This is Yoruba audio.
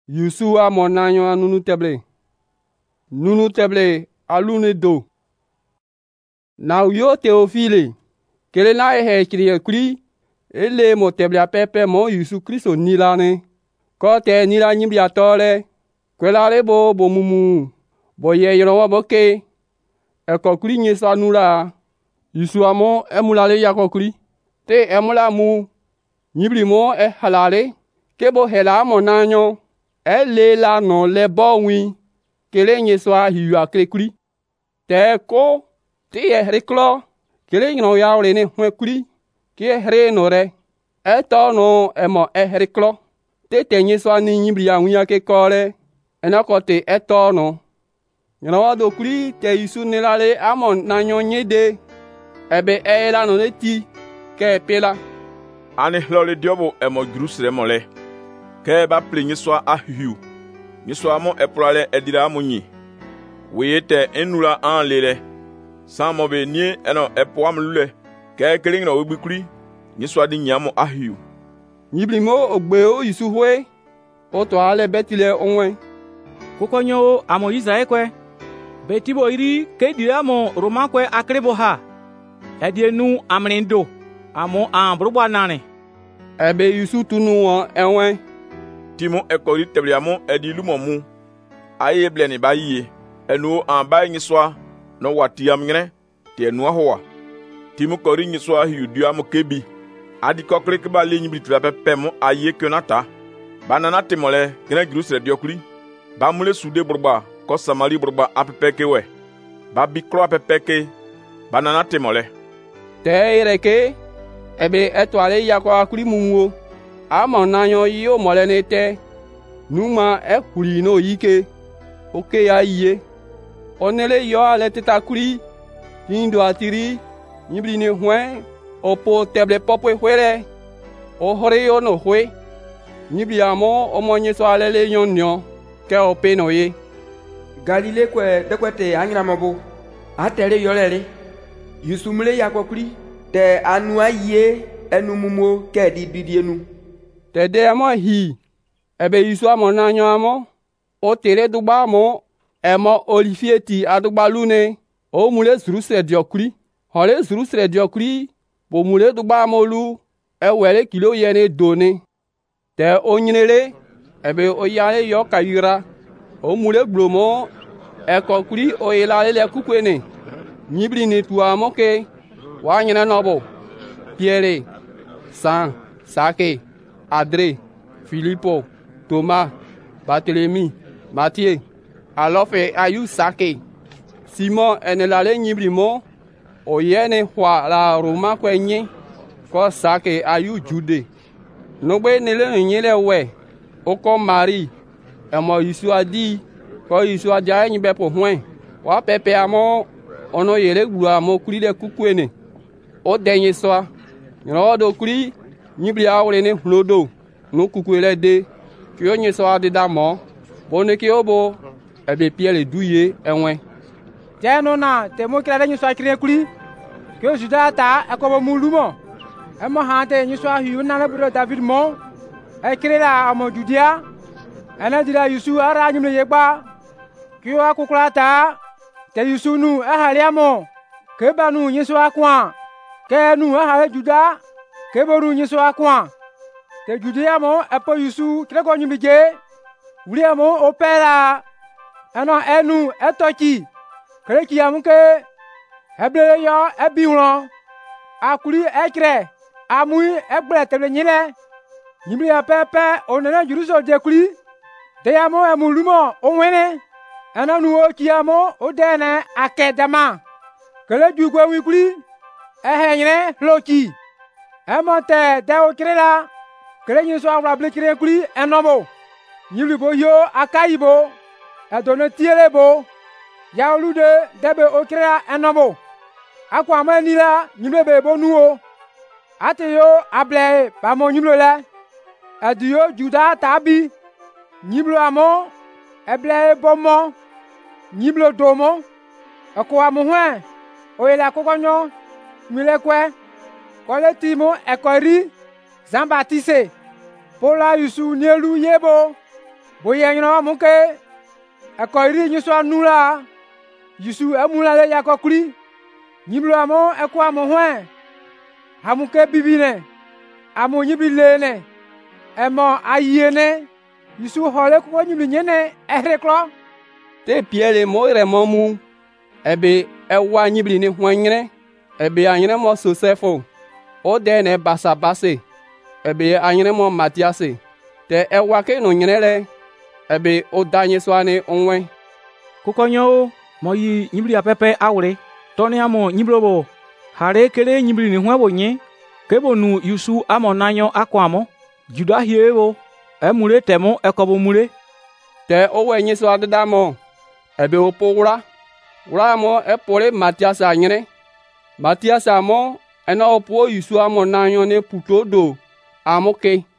Yusu a monanyo a nunu teble a lune do. Nou yo Théophile, kele na he kri ele mo teble a pepe mo Yusu Kristo nilane. Ko te nila nyimbi a tole, kwelare bo mumu, bo ye yoro bo ke, e kokri nyeso anula, Yusu amo emulale ya kokri, te emula mu, nyibli mo e halale, ke bo hela monanyo, e le la no le bo wi, kele nyeso a hiu a krekri, te ko, te e reklo, kele nyino ya ole ne hwe kri, ke hre no re, e to no emo e reklo, te te nyeso ani nyibli ya wi ke kore, ena ko te e to no. Nyino wa do kri te Yusu nelale amon na nyo nyede, ebe e la no le ti, ke pela. Ani hlole diobo emo Jerusalem le, ke ba ple nyeswa a hiu. Nyeswa mo e prale edira mo nyi. We te enula an lele. San mo be nie eno e poam lule, ke kering no ubikuri, nyeswa di nyamo a hiu. Nyibli mo ogbe o Yusu hwe, o to ale betile onwe. Kukonyo amo Israel kwe, betibo iri ke dira mo Roma kwe akrebo ha. Edienu amrindo, amo ambruba nane. Ebe Yusu tunu wan enwe. Timo ekori tebliamo edi lumomu. Aye bleni ba yiye, enu an ba nyeswa no wati amngre, te enu ahoa. Timo kori nyeswa hiu diamo kebi. Adi kokre ke ba le nyibli tula pepe mo aye kionata. Banana temole kena Jerusalem diokuri. Ba mule sude burba ko Samari burba apepeke we. Ba bikro apepeke banana temole. Te ireke ebe etwale yakwa akuri muwo. Ama nanyo yo mole nete. Numa ekuri no yike. Oke ya iye. Onele yo ale teta kuri. Hindo atiri. Nyibli ne hwen. Opo teble popwe hwere. Ohore yo no hwe. Nyibli amo omonye so alele yon nyon. Ke ope no ye. Galile kwe dekwete anyiramobo. Atere yolele. Yusumle yakokuri. Te anu aye enu mumo ke di bidienu. Te de amo hi. Ebe Yusu amo nanyo amo. O tere dugba amo. Emo olifieti adugba lune. O mule zurusre diokuri. Hole zurusre diokuri. Bo mule dugba amo lu. E wele kilo yene done. Te onyinele. Ebe oyale yo kayira. O mule blomo. E kokuri o ilale le kukwene. Nyibli ni tuwa moke. Wanyina nobo. Pierre. San. Sake. Adre. Philipo. Thomas. Barthélemy. Matthieu. Alofe ayu Sake. Simon enelale nyibli mo. O yene hwa la Roma kwenye. Ko Sake ayu Jude. Nogbe nele nyele we. Oko Marie. Emo Yusu adi. Ko Yusu adi nyibe po hwen. Wa pepe amo. Ono yele gbu amo kuri de kukwene. O denye soa. Nyino do kuri. Nyibli awre ne hlodo. No kukwele de. Kyo nye soa de damo. Bone ki obo. Ebe Pierre douye enwe. Jeno na temo kila de nyuswa kire kuri. Kyo juda ta akobo mulumo. Emo hante nyuswa hiu na lebro David mo. E kire la amo Judea. Ena dira Yusu ara nyumle yegba. Kyo akukula ta. Te Yusu nu ehaliamo. Keba nu nyuswa kwa. Ke nu ehale Juda. Kebo nu nyuswa kwa. Te Judea mo epo Yusu kire ko nyumle je. Wuli mo opera. Eno enu etoki. Kere ki amuke. Eble yo ebiwron. Akuri ekre. Amui eble tebe nyile. Nyimli ya pepe onene Jerusalem de kuri. De yamo emulumo onwene. Eno nu o ki yamo o dene akedama. Kere jugwe wikuri. Ehenyene loki. Emonte de o kirela. Kere nyiso awra ble kire kuri enobo. Nyimli bo yo akayibo. Edone tiele bo. Ya olude debe okira enobo. Akwa amanila nyimle be bo nuo. Ate yo able ba mo nyimlo le. Adiyo Juda tabi. Nyimlo amo eble bomo. Nyimlo domo. Akwa muhwe. Oyela kokonyo nyile kwe. Kole timo ekori Jean Baptiste. Pola Yusu nyelu yebo. Boye nyino muke ekoiri nyuswa nula. Yusu emula le yakokuli. Nyiblo amo ekwa amo hwen. Hamuke bibine. Amo nyibilene. Emo ayene. Yusu hole ko nyibli nyene ehreklo. Te Pierre mo remo mu. Ebe ewa nyibli ni hwanyre. Ebe anyre mo Sosefo. O de ne basabase. Ebe anyre mo Matiase. Te ewa ke no nyere. Ebe o danye swane onwe. Kukonyo mo yi nyibli apepe awre. Toni amo nyiblobo. Hare kele nyibli ni hwebo nye. Kebo nu Yusu amo nanyo akwamo. Juda hiebo. Emule temo ekobo mule. Te owe nye swa damo. Ebe opo wura. Wura mo epore Matiase anyre. Matiase amo ena opo Yusu amo nanyo ne puto do. Amo ke.